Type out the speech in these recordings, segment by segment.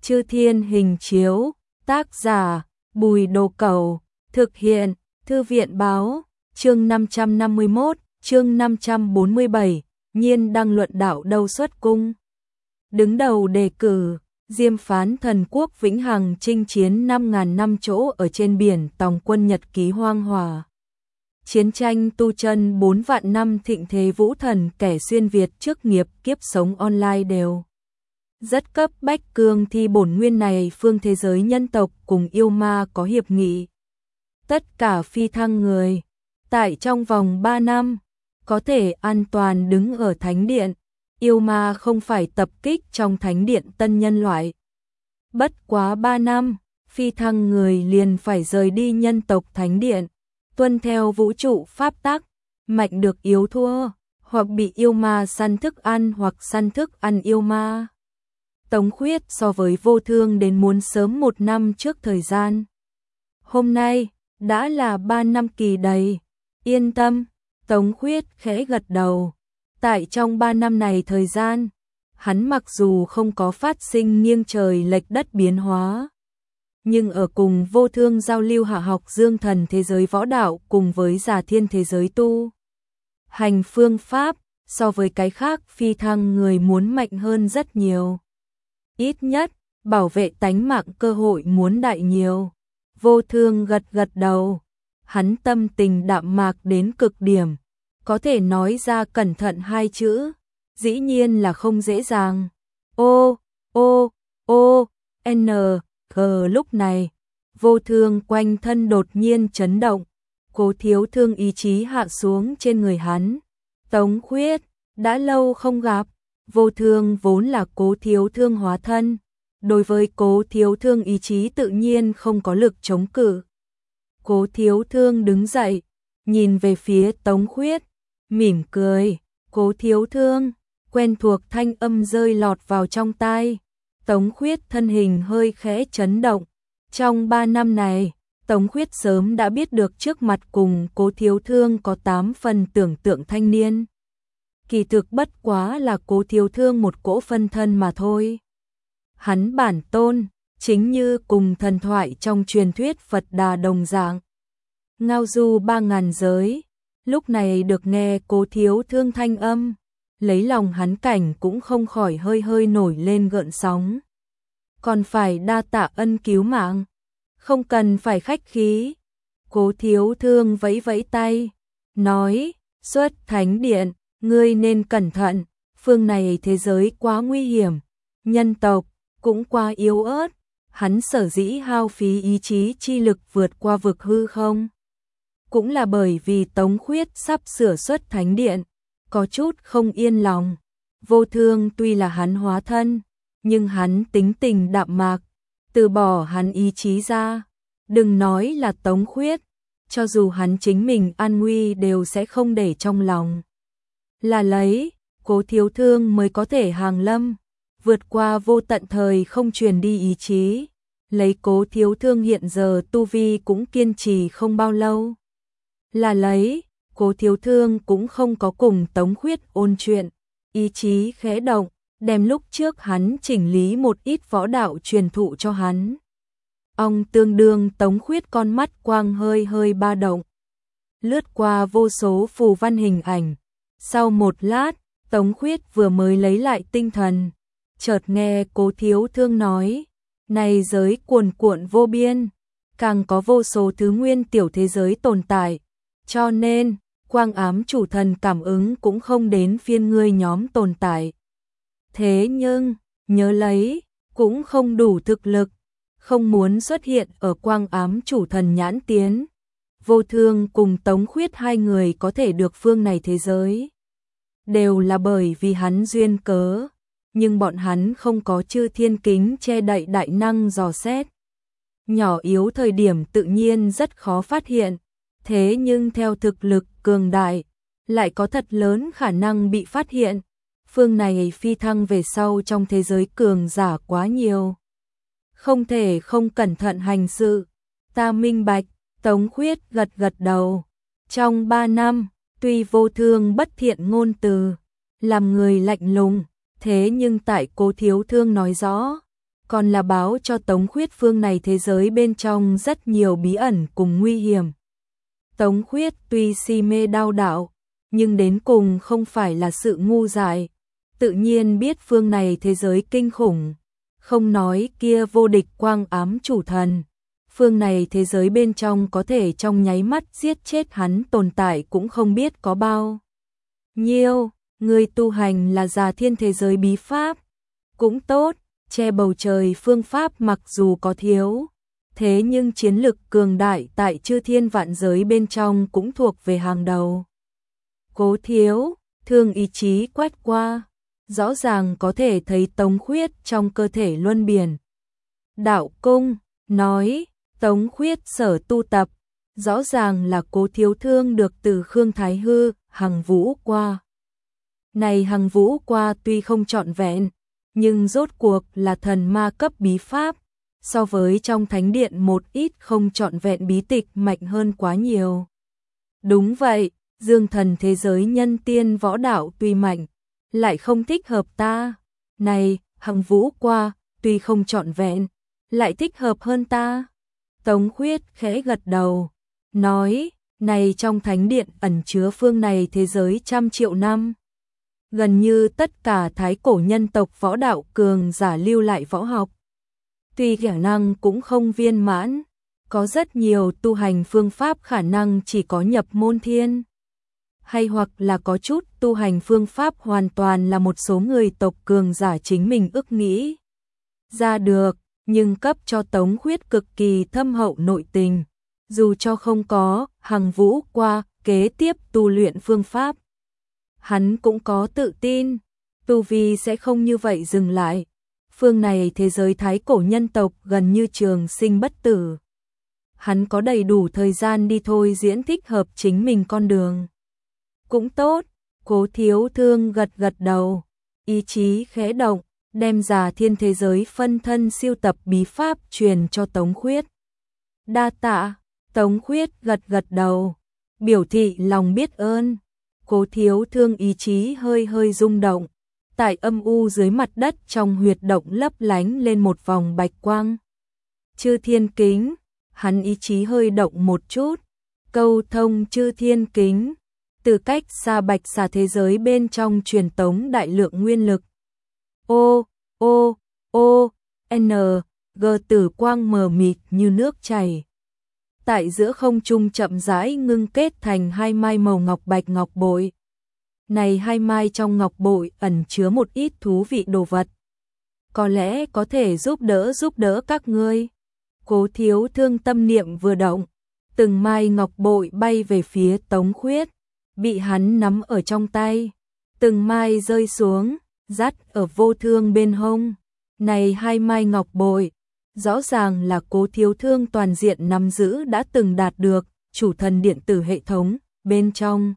Chư Thiên Hình Chiếu, tác giả, Bùi Đồ Cẩu, thực hiện, Thư viện Báo, chương 551, chương 547, Nhiên đăng luận đạo đâu xuất cung. Đứng đầu đề cử, Diêm phán thần quốc vĩnh hằng chinh chiến 5.000 năm chỗ ở trên biển tòng quân nhật ký hoang hòa. Chiến tranh tu chân 4 vạn năm thịnh thế vũ thần kẻ xuyên Việt trước nghiệp kiếp sống online đều. Rất cấp bách cương thi bổn nguyên này phương thế giới nhân tộc cùng yêu ma có hiệp nghị. Tất cả phi thăng người, tại trong vòng 3 năm, có thể an toàn đứng ở thánh điện, yêu ma không phải tập kích trong thánh điện tân nhân loại. Bất quá 3 năm, phi thăng người liền phải rời đi nhân tộc thánh điện, tuân theo vũ trụ pháp tắc, mạnh được yếu thua, hoặc bị yêu ma săn thức ăn hoặc săn thức ăn yêu ma. Tống Khuyết so với Vô Thương đến muốn sớm 1 năm trước thời gian. Hôm nay, đã là 3 năm kỳ đầy. Yên tâm, Tống Khuyết khẽ gật đầu. Tại trong 3 năm này thời gian, hắn mặc dù không có phát sinh nghiêng trời lệch đất biến hóa, nhưng ở cùng Vô Thương giao lưu hạ học dương thần thế giới võ đạo cùng với Già Thiên thế giới tu hành phương pháp, so với cái khác phi thăng người muốn mạnh hơn rất nhiều. Ít nhất, bảo vệ tánh mạng cơ hội muốn đại nhiều. Vô Thương gật gật đầu, hắn tâm tình đạm mạc đến cực điểm, có thể nói ra cẩn thận 2 chữ, dĩ nhiên là không dễ dàng. N, G lúc này, Vô Thương quanh thân đột nhiên chấn động, Cố Thiếu Thương ý chí hạ xuống trên người hắn. Tống Khuyết, đã lâu không gặp. Vô Thương vốn là Cố Thiếu Thương hóa thân, đối với Cố Thiếu Thương ý chí tự nhiên không có lực chống cự. Cố Thiếu Thương đứng dậy, nhìn về phía Tống Khuyết, mỉm cười. Cố Thiếu Thương, quen thuộc thanh âm rơi lọt vào trong tai. Tống Khuyết thân hình hơi khẽ chấn động. Trong 3 năm này, Tống Khuyết sớm đã biết được trước mặt cùng Cố Thiếu Thương có 8 phần tưởng tượng thanh niên. Kỳ thực bất quá là Cố Thiếu Thương một cỗ phân thân mà thôi. Hắn bản tôn, chính như cùng thần thoại trong truyền thuyết Phật Đà đồng dạng. Ngao du 3.000 giới, lúc này được nghe Cố Thiếu Thương thanh âm, lấy lòng hắn cảnh cũng không khỏi hơi hơi nổi lên gợn sóng. Còn phải đa tạ ân cứu mạng, không cần phải khách khí. Cố Thiếu Thương vẫy vẫy tay, nói, xuất thánh điện, ngươi nên cẩn thận, phương này thế giới quá nguy hiểm, nhân tộc cũng quá yếu ớt, hắn sở dĩ hao phí ý chí chi lực vượt qua vực hư không. Cũng là bởi vì Tống Khuyết sắp sửa xuất thánh điện, có chút không yên lòng. Vô Thương tuy là hắn hóa thân, nhưng hắn tính tình đạm mạc, từ bỏ hắn ý chí ra. Đừng nói là Tống Khuyết, cho dù hắn chính mình an nguy đều sẽ không để trong lòng. Là lấy, Cố Thiếu Thương mới có thể hàng lâm, vượt qua vô tận thời không truyền đi ý chí. Lấy Cố Thiếu Thương hiện giờ tu vi cũng kiên trì không bao lâu. Là lấy, Cố Thiếu Thương cũng không có cùng Tống Khuyết ôn chuyện, ý chí khẽ động, đem lúc trước hắn chỉnh lý một ít võ đạo truyền thụ cho hắn. Ông tương đương Tống Khuyết con mắt quang hơi hơi ba động, lướt qua vô số phù văn hình ảnh. Sau một lát, Tống Khuyết vừa mới lấy lại tinh thần, chợt nghe Cố Thiếu Thương nói, này giới cuồn cuộn vô biên, càng có vô số thứ nguyên tiểu thế giới tồn tại, cho nên, quang ám chủ thần cảm ứng cũng không đến phiên ngươi nhóm tồn tại. Thế nhưng, nhớ lấy, cũng không đủ thực lực, không muốn xuất hiện ở quang ám chủ thần nhãn tiến. Vô Thương cùng Tống Khuyết 2 người có thể được phương này thế giới, đều là bởi vì hắn duyên cớ, nhưng bọn hắn không có chư thiên kính che đậy đại năng dò xét. Nhỏ yếu thời điểm tự nhiên rất khó phát hiện, thế nhưng theo thực lực cường đại, lại có thật lớn khả năng bị phát hiện. Phương này phi thăng về sau trong thế giới cường giả quá nhiều, không thể không cẩn thận hành sự. Ta minh bạch. Tống Khuyết gật gật đầu. Trong 3 năm, tuy Vô Thương bất thiện ngôn từ, làm người lạnh lùng, thế nhưng tại Cố Thiếu Thương nói rõ, còn là báo cho Tống Khuyết phương này thế giới bên trong rất nhiều bí ẩn cùng nguy hiểm. Tống Khuyết tuy si mê đao đạo, nhưng đến cùng không phải là sự ngu dại, tự nhiên biết phương này thế giới kinh khủng, không nói kia vô địch quang ám chủ thần. Phương này thế giới bên trong có thể trong nháy mắt giết chết hắn tồn tại cũng không biết có bao nhiêu. Người tu hành là già thiên thế giới bí pháp, cũng tốt, che bầu trời phương pháp mặc dù có thiếu, thế nhưng chiến lực cường đại tại chư thiên vạn giới bên trong cũng thuộc về hàng đầu. Cố Thiếu Thương ý chí quét qua, rõ ràng có thể thấy Tống Khuyết trong cơ thể luân biển. Đạo cung, nói, Tống Khuyết sở tu tập, rõ ràng là Cố Thiếu Thương được từ Khương Thái Hư, Hằng Vũ qua. Này Hằng Vũ qua tuy không trọn vẹn, nhưng rốt cuộc là thần ma cấp bí pháp, so với trong thánh điện một ít không trọn vẹn bí tịch mạnh hơn quá nhiều. Đúng vậy, dương thần thế giới nhân tiên võ đạo tuy mạnh, lại không thích hợp ta. Này, Hằng Vũ qua, tuy không trọn vẹn, lại thích hợp hơn ta. Tống Khuyết khẽ gật đầu, nói, này trong thánh điện ẩn chứa phương này thế giới trăm triệu năm. Gần như tất cả thái cổ nhân tộc võ đạo cường giả lưu lại võ học. Tuy khả năng cũng không viên mãn, có rất nhiều tu hành phương pháp khả năng chỉ có nhập môn thiên. Hay hoặc là có chút tu hành phương pháp hoàn toàn là một số người tộc cường giả chính mình ước nghĩ ra được, nhưng cấp cho Tống Khuyết cực kỳ thâm hậu nội tình, dù cho không có Hằng Vũ qua kế tiếp tu luyện phương pháp. Hắn cũng có tự tin, tu vi sẽ không như vậy dừng lại. Phương này thế giới thái cổ nhân tộc gần như trường sinh bất tử. Hắn có đầy đủ thời gian đi thôi diễn thích hợp chính mình con đường. Cũng tốt, Cố Thiếu Thương gật gật đầu, ý chí khẽ động, đem già thiên thế giới phân thân siêu tập bí pháp truyền cho Tống Khuyết. Đa tạ, Tống Khuyết gật gật đầu, biểu thị lòng biết ơn. Cố Thiếu Thương ý chí hơi hơi rung động, tại âm u dưới mặt đất trong huyệt động lấp lánh lên một vòng bạch quang. Chư thiên kính, hắn ý chí hơi động một chút, câu thông chư thiên kính, từ cách xa bạch xà thế giới bên trong truyền tống đại lượng nguyên lực. N, G tử quang mờ mịt như nước chảy. Tại giữa không trung chậm rãi ngưng kết thành hai mai màu ngọc bạch ngọc bội. Này hai mai trong ngọc bội ẩn chứa một ít thú vị đồ vật. Có lẽ có thể giúp đỡ các ngươi. Cố Thiếu Thương tâm niệm vừa động, từng mai ngọc bội bay về phía Tống Khuyết, bị hắn nắm ở trong tay. Từng mai rơi xuống, dắt ở Vô Thương bên hông. Này hai mai ngọc bội, rõ ràng là Cố Thiếu Thương toàn diện nắm giữ đã từng đạt được chủ thần điện tử hệ thống, bên trong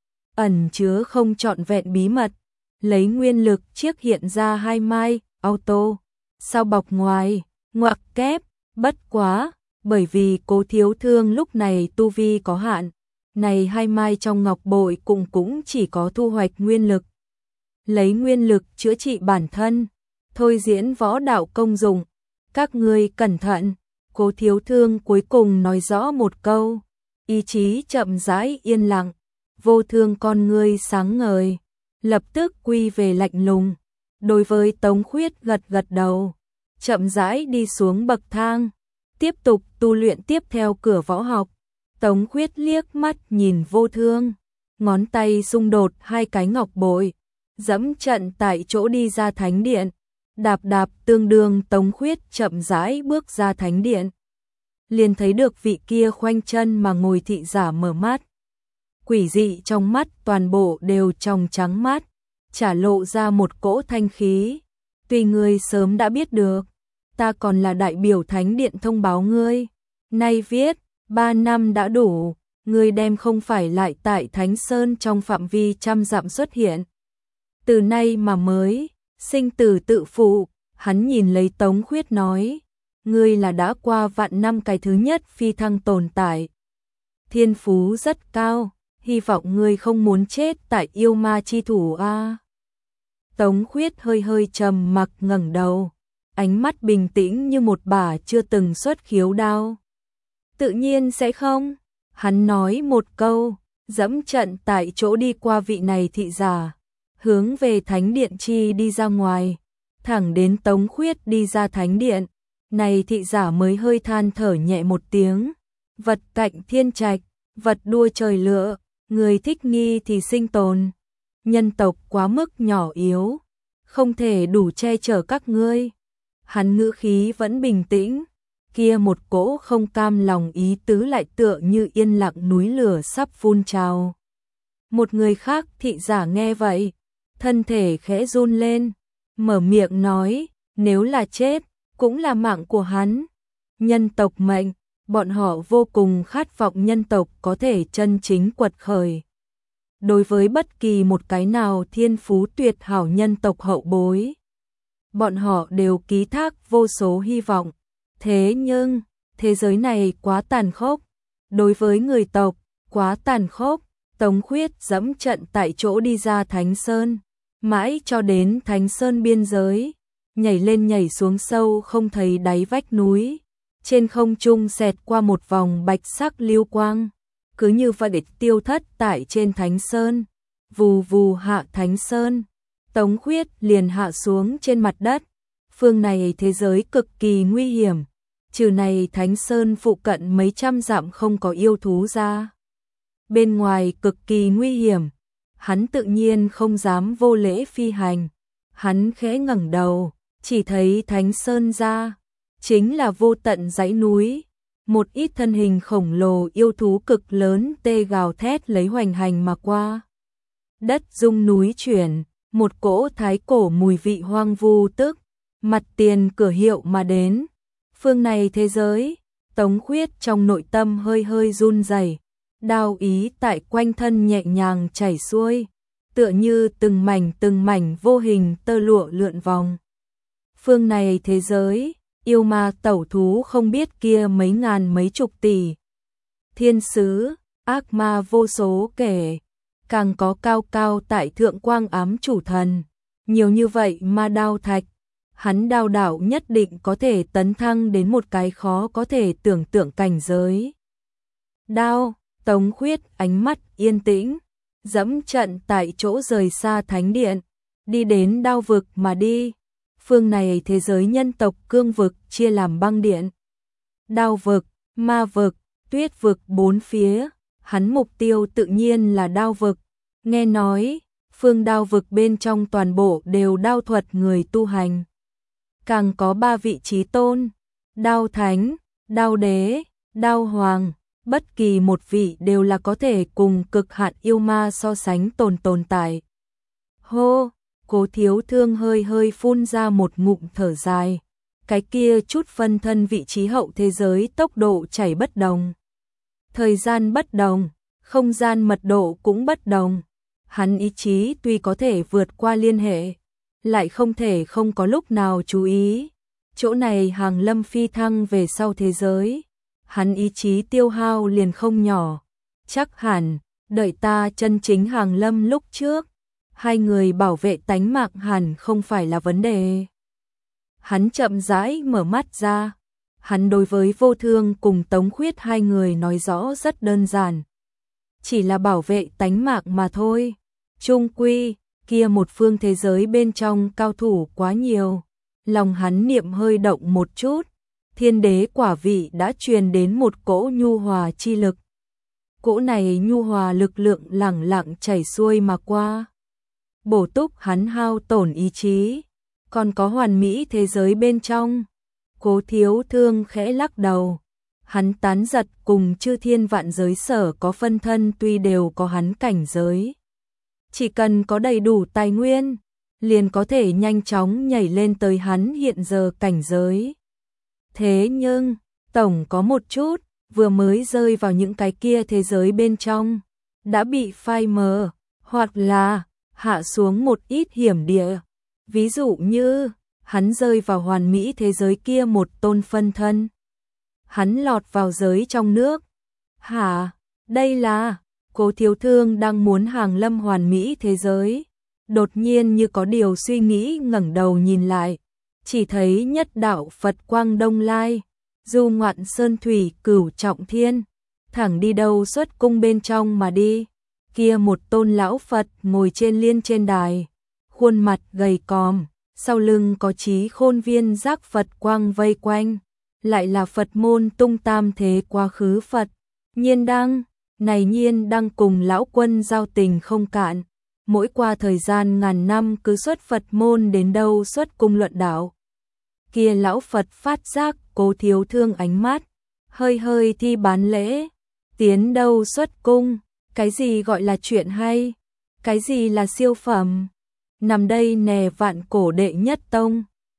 ẩn chứa không trọn vẹn bí mật, lấy nguyên lực chiếc hiện ra hai mai, auto, sau bọc ngoài, ngoặc kép, bất quá, bởi vì Cố Thiếu Thương lúc này tu vi có hạn, này hai mai trong ngọc bội cũng chỉ có thu hoạch nguyên lực. Lấy nguyên lực chữa trị bản thân, thôi diễn võ đạo công dụng. Các ngươi cẩn thận, Cố Thiếu Thương cuối cùng nói rõ một câu, ý chí chậm rãi yên lặng, Vô Thương con ngươi sáng ngời, lập tức quy về lạnh lùng. Đối với Tống Khuyết gật gật đầu, chậm rãi đi xuống bậc thang, tiếp tục tu luyện tiếp theo cửa võ học. Tống Khuyết liếc mắt nhìn Vô Thương, ngón tay xung đột hai cái ngọc bội, dẫm trận tại chỗ đi ra thánh điện. Đạp đạp tương đương Tống Khuyết chậm rãi bước ra thánh điện. Liền thấy được vị kia khoanh chân mà ngồi thị giả mở mắt. Quỷ dị trong mắt toàn bộ đều trong trắng mắt, chả lộ ra một cỗ thanh khí. Tuy ngươi sớm đã biết được, ta còn là đại biểu thánh điện thông báo ngươi. Nay viết, 3 năm đã đủ, ngươi đem không phải lại tại Thánh Sơn trong phạm vi trăm dặm xuất hiện. Từ nay mà mới sinh tử tự phụ. Hắn nhìn lấy Tống Khuyết nói, ngươi là đã qua vạn năm cái thứ nhất phi thăng tồn tại. Thiên phú rất cao, hy vọng ngươi không muốn chết tại yêu ma chi thủ a. Tống Khuyết hơi hơi trầm mặc ngẩng đầu, ánh mắt bình tĩnh như một bả chưa từng xuất khiếu đao. Tự nhiên sẽ không, hắn nói một câu, dẫm trận tại chỗ đi qua vị này thị giả, hướng về thánh điện chi đi ra ngoài, thẳng đến Tống Khuyết đi ra thánh điện, này thị giả mới hơi than thở nhẹ một tiếng, vật cạnh thiên trạch, vật đua trời lựa, người thích nghi thì sinh tồn, nhân tộc quá mức nhỏ yếu, không thể đủ che chở các ngươi. Hắn ngữ khí vẫn bình tĩnh, kia một cỗ không cam lòng ý tứ lại tựa như yên lặng núi lửa sắp phun trào. Một người khác thị giả nghe vậy, thân thể khẽ run lên, mở miệng nói, nếu là chết, cũng là mạng của hắn. Nhân tộc mệnh, bọn họ vô cùng khát vọng nhân tộc có thể chân chính quật khởi. Đối với bất kỳ một cái nào thiên phú tuyệt hảo nhân tộc hậu bối, bọn họ đều ký thác vô số hy vọng. Thế nhưng, thế giới này quá tàn khốc, đối với người tộc, quá tàn khốc. Tống Khuyết dẫm trận tại chỗ đi ra Thánh Sơn, mãi cho đến Thánh Sơn biên giới, nhảy lên nhảy xuống sâu không thấy đáy vách núi, trên không trung xẹt qua một vòng bạch sắc lưu quang, cứ như vậy tiêu thất tại trên Thánh Sơn, vù vù hạ Thánh Sơn, Tống Khuyết liền hạ xuống trên mặt đất. Phương này thế giới cực kỳ nguy hiểm, trừ này Thánh Sơn phụ cận mấy trăm dặm không có yêu thú ra. Bên ngoài cực kỳ nguy hiểm, hắn tự nhiên không dám vô lễ phi hành. Hắn khẽ ngẩng đầu, chỉ thấy Thánh Sơn ra, chính là vô tận dãy núi, một ít thân hình khổng lồ yêu thú cực lớn tê gào thét lấy hoành hành mà qua. Đất rung núi chuyển, một cỗ thái cổ mùi vị hoang vu tức mặt tiền cửa hiệu mà đến. Phương này thế giới, Tống Khuyết trong nội tâm hơi hơi run rẩy, đao ý tại quanh thân nhẹ nhàng chảy xuôi, tựa như từng mảnh vô hình tơ lụa lượn vòng. Phương này thế giới, yêu ma tẩu thú không biết kia mấy ngàn mấy chục tỷ. Thiên sứ, ác ma vô số kể, càng có cao cao tại thượng quang ám chủ thần. Nhiều như vậy ma đao thạch, hắn đao đảo nhất định có thể tấn thăng đến một cái khó có thể tưởng tượng cảnh giới. Đao, Tống Khuyết ánh mắt yên tĩnh, dẫm trận tại chỗ rời xa thánh điện, đi đến đao vực mà đi. Phương này thế giới nhân tộc cương vực chia làm băng điện, đao vực, ma vực, tuyết vực bốn phía, hắn mục tiêu tự nhiên là đao vực. Nghe nói, phương đao vực bên trong toàn bộ đều đao thuật người tu hành. Càng có 3 vị chí tôn, đao thánh, đao đế, đao hoàng, bất kỳ một vị đều là có thể cùng cực hạn yêu ma so sánh tồn tại. Hô, Cố Thiếu Thương hơi hơi phun ra một ngụm thở dài, cái kia chút phân thân vị trí hậu thế giới tốc độ chảy bất đồng. Thời gian bất đồng, không gian mật độ cũng bất đồng. Hắn ý chí tuy có thể vượt qua liên hệ, lại không thể không có lúc nào chú ý. Chỗ này hàng lâm phi thăng về sau thế giới, hắn ý chí tiêu hao liền không nhỏ. Chắc hẳn, đợi ta chân chính hàng lâm lúc trước, hai người bảo vệ tánh mạng hẳn không phải là vấn đề. Hắn chậm rãi mở mắt ra, hắn đối với Vô Thương cùng Tống Khuyết hai người nói rõ rất đơn giản. Chỉ là bảo vệ tánh mạng mà thôi. Chung quy, kia một phương thế giới bên trong cao thủ quá nhiều. Lòng hắn niệm hơi động một chút, thiên đế quả vị đã truyền đến một cỗ nhu hòa chi lực. Cỗ này nhu hòa lực lượng lẳng lặng chảy xuôi mà qua, bổ túc hắn hao tổn ý chí. Còn có hoàn mỹ thế giới bên trong. Cố Thiếu Thương khẽ lắc đầu. Hắn tán giật cùng chư thiên vạn giới sở có phân thân tuy đều có hắn cảnh giới. Chỉ cần có đầy đủ tài nguyên, liền có thể nhanh chóng nhảy lên tới hắn hiện giờ cảnh giới. Thế nhưng, tổng có một chút, vừa mới rơi vào những cái kia thế giới bên trong, đã bị phai mờ, hoặc là hạ xuống một ít hiểm địa. Ví dụ như, hắn rơi vào hoàn mỹ thế giới kia một tôn phân thân. Hắn lọt vào giới trong nước. Hả? Đây là... Cố Thiếu Thương đang muốn hàng lâm hoàn mỹ thế giới. Đột nhiên như có điều suy nghĩ ngẩng đầu nhìn lại. chỉ thấy nhất đạo Phật quang đông lai, du ngoạn sơn thủy cửu trọng thiên, thẳng đi đâu xuất cung bên trong mà đi. Kia một tôn lão Phật ngồi trên liên trên đài, khuôn mặt gầy còm, sau lưng có chí khôn viên giác Phật quang vây quanh, lại là Phật môn tung tam thế quá khứ Phật. Nhiên Đăng, này Nhiên Đăng cùng lão quân giao tình không cạn, mỗi qua thời gian ngàn năm cứ xuất Phật môn đến đâu xuất cung luận đạo. Kia lão Phật phát giác Cố Thiếu Thương ánh mắt, hơi hơi thi bán lễ, tiến đâu xuất cung, cái gì gọi là chuyện hay, cái gì là siêu phẩm, nằm đây nè vạn cổ đệ nhất tông.